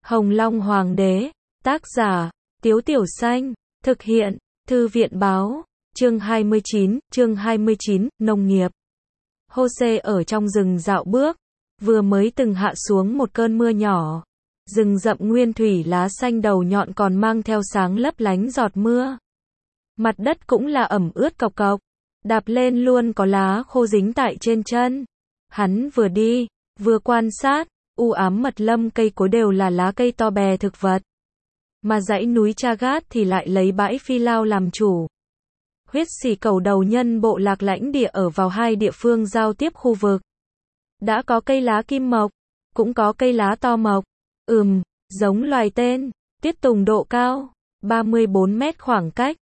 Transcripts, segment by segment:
Hồng Long Hoàng đế, tác giả, Tiếu Tiểu Xanh, thực hiện, Thư viện báo, chương 29, nông nghiệp. Jose ở trong rừng dạo bước, vừa mới từng hạ xuống một cơn mưa nhỏ. Rừng rậm nguyên thủy lá xanh đầu nhọn còn mang theo sáng lấp lánh giọt mưa. Mặt đất cũng là ẩm ướt cộc cộc, đạp lên luôn có lá khô dính tại trên chân. Hắn vừa đi, vừa quan sát, u ám mật lâm cây cối đều là lá cây to bè thực vật. Mà dãy núi Chagat thì lại lấy bãi Phi Lao làm chủ. Huyết Xì Cẩu đầu nhân bộ lạc lãnh địa ở vào hai địa phương giao tiếp khu vực. Đã có cây lá kim mộc, cũng có cây lá to mộc. Giống loài tên, tiết tùng độ cao, 34 mét khoảng cách,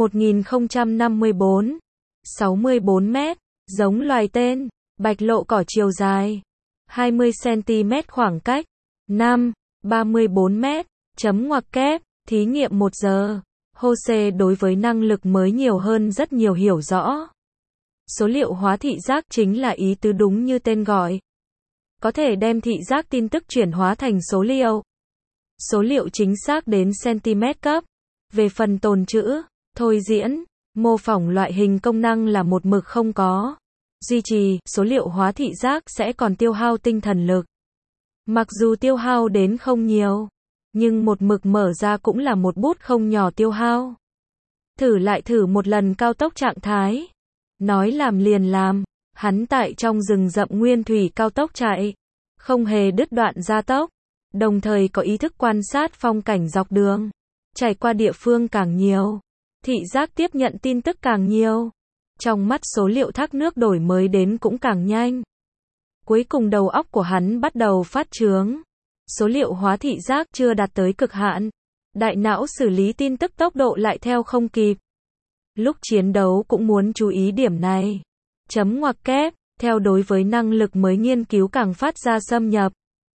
1054, 64 mét, giống loài tên, bạch lộ cỏ chiều dài, 20 cm khoảng cách, 34 mét, chấm ngoặc kép, thí nghiệm 1 giờ. Jose đối với năng lực mới nhiều hơn rất nhiều hiểu rõ. Số liệu hóa thị giác chính là ý tứ đúng như tên gọi. Có thể đem thị giác tin tức chuyển hóa thành số liệu. Số liệu chính xác đến cm cấp. Về phần tồn trữ, thôi diễn, mô phỏng loại hình công năng là một mực không có. Duy trì, số liệu hóa thị giác sẽ còn tiêu hao tinh thần lực. Mặc dù tiêu hao đến không nhiều, nhưng một mực mở ra cũng là một bút không nhỏ tiêu hao. Thử lại thử một lần cao tốc trạng thái. Nói làm liền làm, hắn tại trong rừng rậm nguyên thủy cao tốc chạy, không hề đứt đoạn gia tốc, đồng thời có ý thức quan sát phong cảnh dọc đường. Trải qua địa phương càng nhiều, thị giác tiếp nhận tin tức càng nhiều. Trong mắt số liệu thác nước đổi mới đến cũng càng nhanh. Cuối cùng đầu óc của hắn bắt đầu phát chướng. Số liệu hóa thị giác chưa đạt tới cực hạn. Đại não xử lý tin tức tốc độ lại theo không kịp. Lúc chiến đấu cũng muốn chú ý điểm này. Chấm ngoặc kép, theo đối với năng lực mới nghiên cứu càng phát ra xâm nhập.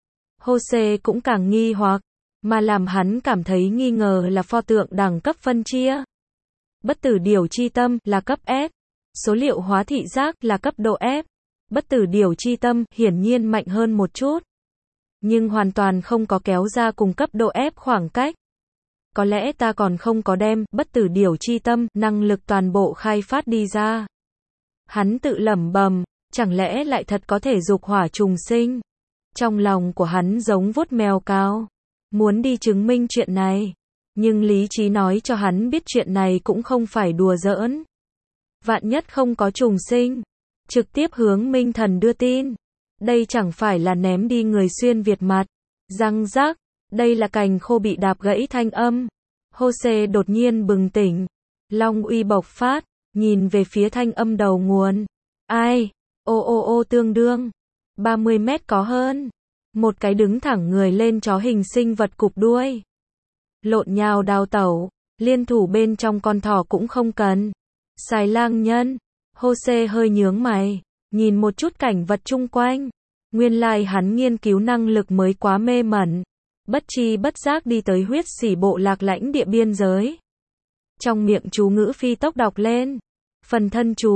Jose cũng càng nghi hoặc, mà làm hắn cảm thấy nghi ngờ là pho tượng đẳng cấp phân chia. Bất tử điều chi tâm là cấp S, số liệu hóa thị giác là cấp độ F. Bất tử điều chi tâm hiển nhiên mạnh hơn một chút, nhưng hoàn toàn không có kéo ra cùng cấp độ F khoảng cách. Có lẽ ta còn không có đem bất tử điều chi tâm năng lực toàn bộ khai phát đi ra. Hắn tự lẩm bẩm, chẳng lẽ lại thật có thể dục hỏa trùng sinh. Trong lòng của hắn giống vuốt mèo cao, muốn đi chứng minh chuyện này, nhưng lý trí nói cho hắn biết chuyện này cũng không phải đùa giỡn. Vạn nhất không có trùng sinh, trực tiếp hướng Minh Thần đưa tin, đây chẳng phải là ném đi người xuyên Việt mặt. Răng rắc, đây là cành khô bị đạp gãy thanh âm. Jose đột nhiên bừng tỉnh, long uy bộc phát, nhìn về phía thanh âm đầu nguồn. Ai? Ô tương đương 30 mét có hơn. Một cái đứng thẳng người lên chó hình sinh vật cụp đuôi, lộn nhào đào tẩu, liên thủ bên trong con thỏ cũng không cần. Xài lang nhân. Jose hơi nhướng mày, nhìn một chút cảnh vật chung quanh. Nguyên lai hắn nghiên cứu năng lực mới quá mê mẩn, bất tri bất giác đi tới huyết xỉ bộ lạc lãnh địa biên giới. Trong miệng chú ngữ phi tốc đọc lên. Phần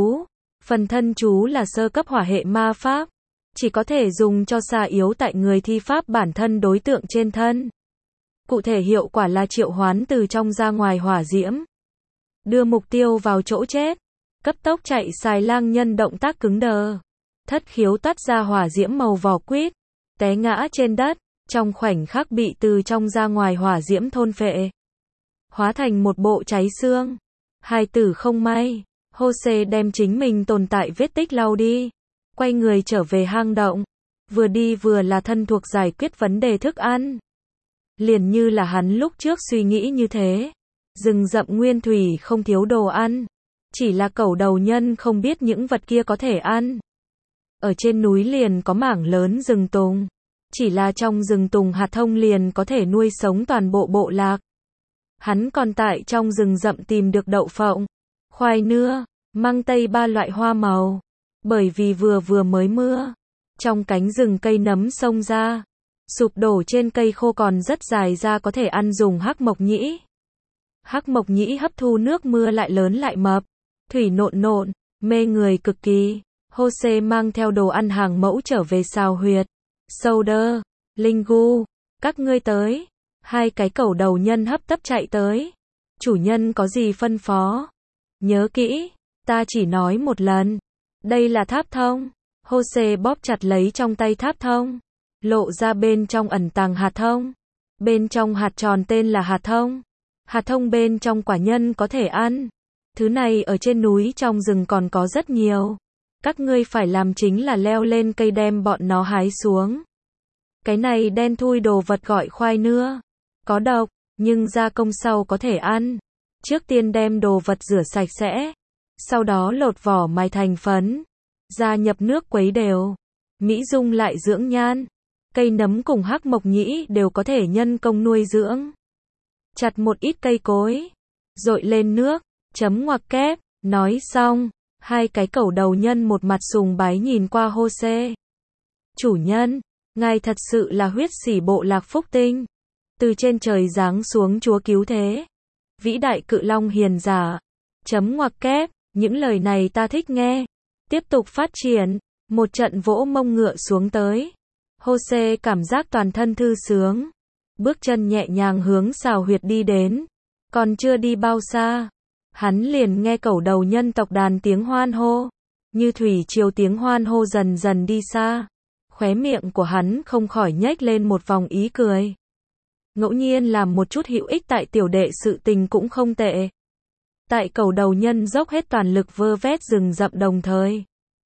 thân chú là sơ cấp hỏa hệ ma pháp, chỉ có thể dùng cho xà yếu tại người thi pháp bản thân đối tượng trên thân. Cụ thể hiệu quả là triệu hoán từ trong ra ngoài hỏa diễm, đưa mục tiêu vào chỗ chết. Cấp tốc chạy xài lang nhân động tác cứng đờ, thất khiếu toát ra hỏa diễm màu vỏ quýt, té ngã trên đất, trong khoảnh khắc bị từ trong ra ngoài hỏa diễm thôn phệ, hóa thành một bộ cháy xương. Hai tử không may. Jose đem chính mình tồn tại vết tích lau đi, quay người trở về hang động, vừa đi vừa là thân thuộc giải quyết vấn đề thức ăn. Liền như là hắn lúc trước suy nghĩ như thế, rừng rậm nguyên thủy không thiếu đồ ăn, chỉ là cẩu đầu nhân không biết những vật kia có thể ăn. Ở trên núi liền có mảng lớn rừng tùng, chỉ là trong rừng tùng hạt thông liền có thể nuôi sống toàn bộ bộ lạc. Hắn còn tại trong rừng rậm tìm được đậu phộng, khoai nưa, măng tây, 3 loại hoa màu. Bởi vì vừa mới mưa, trong cánh rừng cây nấm xông ra, sụp đổ trên cây khô còn rất dài ra có thể ăn dùng hắc mộc nhĩ. Hắc mộc nhĩ hấp thu nước mưa lại lớn lại mập, thủy nộn nộn, mê người cực kỳ. Jose mang theo đồ ăn hàng mẫu trở về xào huyệt, Solder, Linh Gu, Các ngươi tới. Hai cái cẩu đầu nhân hấp tấp chạy tới. Chủ nhân có gì phân phó? Nhớ kỹ, ta chỉ nói một lần. Đây là tháp thông. Jose bóp chặt lấy trong tay tháp thông. Lộ ra bên trong ẩn tàng hạt thông. Bên trong hạt tròn tên là hạt thông. Hạt thông bên trong quả nhân có thể ăn. Thứ này ở trên núi trong rừng còn có rất nhiều. Các ngươi phải làm chính là leo lên cây đem bọn nó hái xuống. Cái này đen thui đồ vật gọi khoai nưa. Có độc, nhưng gia công sau có thể ăn. Trước tiên đem đồ vật rửa sạch sẽ. Sau đó lột vỏ mài thành phấn. Gia nhập nước quấy đều. Mỹ Dung lại dưỡng nhan. Cây nấm cùng hắc mộc nhĩ đều có thể nhân công nuôi dưỡng. Chặt một ít cây cối. Dội lên nước. Chấm ngoặc kép. Nói xong. Hai cái cẩu đầu nhân một mặt sùng bái nhìn qua Jose. Chủ nhân, ngài thật sự là huyết sỉ bộ lạc phúc tinh. Từ trên trời giáng xuống chúa cứu thế. Vĩ đại cự long hiền giả. Chấm ngoặc kép, những lời này ta thích nghe. Tiếp tục phát triển. Một trận vỗ mông ngựa xuống tới. Jose cảm giác toàn thân thư sướng. Bước chân nhẹ nhàng hướng xào huyệt đi đến. Còn chưa đi bao xa. Hắn liền nghe cẩu đầu nhân tộc đàn tiếng hoan hô. Như thủy triều tiếng hoan hô dần dần đi xa. Khóe miệng của hắn không khỏi nhếch lên một vòng ý cười. Ngẫu nhiên làm một chút hữu ích tại tiểu đệ sự tình cũng không tệ. Tại cẩu đầu nhân dốc hết toàn lực vơ vét rừng rậm đồng thời.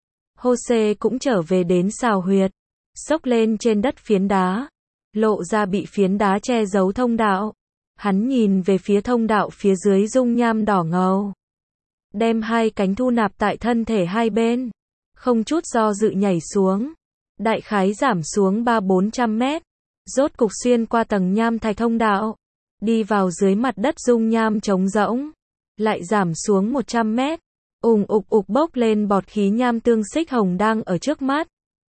Jose cũng trở về đến xào huyệt. Xốc lên trên đất phiến đá. Lộ ra bị phiến đá che giấu thông đạo. Hắn nhìn về phía thông đạo phía dưới dung nham đỏ ngầu. Đem hai cánh thu nạp tại thân thể hai bên. Không chút do dự nhảy xuống. Đại khái giảm xuống 300-400 mét. Rốt cục xuyên qua tầng nham thạch thông đạo. Đi vào dưới mặt đất dung nham trống rỗng. Lại giảm xuống 100 mét. Ục bốc lên bọt khí nham tương xích hồng đang ở trước mắt.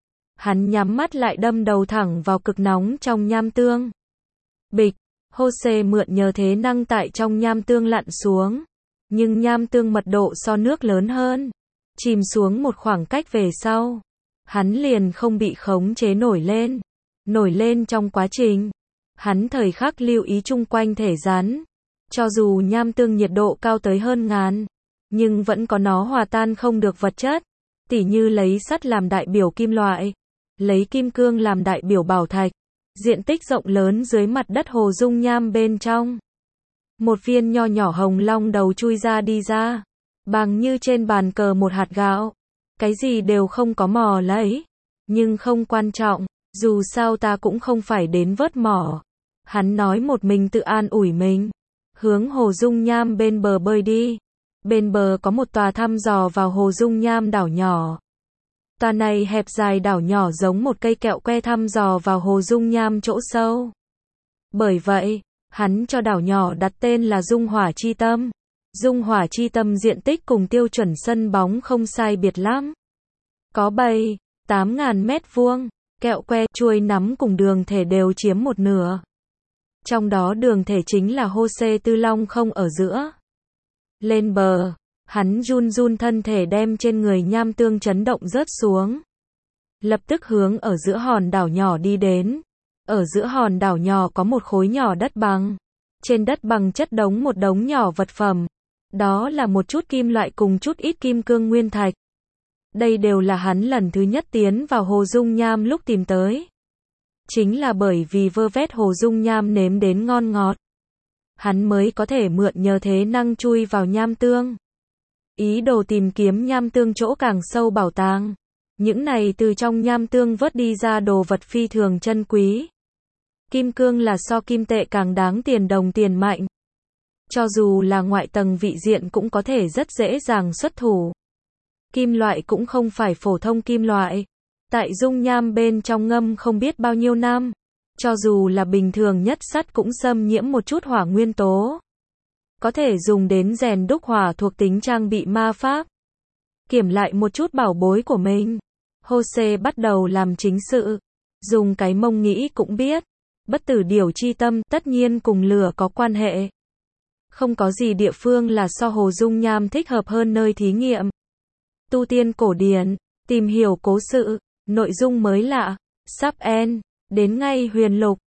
Hắn nhắm mắt lại đâm đầu thẳng vào cực nóng trong nham tương. Bịch. Jose mượn nhờ thế năng tại trong nham tương lặn xuống. Nhưng nham tương mật độ so nước lớn hơn. Chìm xuống một khoảng cách về sau. Hắn liền không bị khống chế nổi lên. Nổi lên trong quá trình. Hắn thời khắc lưu ý chung quanh thể rắn. Cho dù nham tương nhiệt độ cao tới hơn ngàn. Nhưng vẫn có nó hòa tan không được vật chất. Tỉ như lấy sắt làm đại biểu kim loại. Lấy kim cương làm đại biểu bảo thạch. Diện tích rộng lớn dưới mặt đất hồ dung nham bên trong. Một viên nho nhỏ hồng long đầu chui ra đi ra. Bằng như trên bàn cờ một hạt gạo. Cái gì đều không có mò lấy. Nhưng không quan trọng. Dù sao ta cũng không phải đến vớt mỏ. Hắn nói một mình tự an ủi mình. Hướng hồ dung nham bên bờ bơi đi. Bên bờ có một tòa thăm dò vào hồ dung nham đảo nhỏ. Tòa này hẹp dài đảo nhỏ giống một cây kẹo que thăm dò vào hồ dung nham chỗ sâu. Bởi vậy, hắn cho đảo nhỏ đặt tên là Dung Hỏa Chi Tâm. Dung Hỏa Chi Tâm diện tích cùng tiêu chuẩn sân bóng không sai biệt lắm. Có 7-8.000 mét vuông, kẹo que, chuôi nắm cùng đường thể đều chiếm một nửa. Trong đó đường thể chính là Jose Tư Long không ở giữa. Lên bờ, hắn run thân thể đem trên người nham tương chấn động rớt xuống. Lập tức hướng ở giữa hòn đảo nhỏ đi đến. Ở giữa hòn đảo nhỏ có một khối nhỏ đất bằng. Trên đất bằng chất đống một đống nhỏ vật phẩm. Đó là một chút kim loại cùng chút ít kim cương nguyên thạch. Đây đều là hắn lần thứ nhất tiến vào hồ dung nham lúc tìm tới. Chính là bởi vì vơ vét hồ dung nham nếm đến ngon ngọt. Hắn mới có thể mượn nhờ thế năng chui vào nham tương. Ý đồ tìm kiếm nham tương chỗ càng sâu bảo tàng. Những này từ trong nham tương vớt đi ra đồ vật phi thường chân quý. Kim cương là so kim tệ càng đáng tiền đồng tiền mạnh. Cho dù là ngoại tầng vị diện cũng có thể rất dễ dàng xuất thủ. Kim loại cũng không phải phổ thông kim loại. Tại dung nham bên trong ngâm không biết bao nhiêu năm. Cho dù là bình thường nhất sắt cũng xâm nhiễm một chút hỏa nguyên tố. Có thể dùng đến rèn đúc hỏa thuộc tính trang bị ma pháp. Kiểm lại một chút bảo bối của mình. Jose bắt đầu làm chính sự. Dùng cái mông nghĩ cũng biết. Bất tử điểu chi tâm tất nhiên cùng lửa có quan hệ. Không có gì địa phương là so hồ dung nham thích hợp hơn nơi thí nghiệm. Tu tiên cổ điển, tìm hiểu cố sự, nội dung mới lạ, sắp end, đến ngay huyền lục.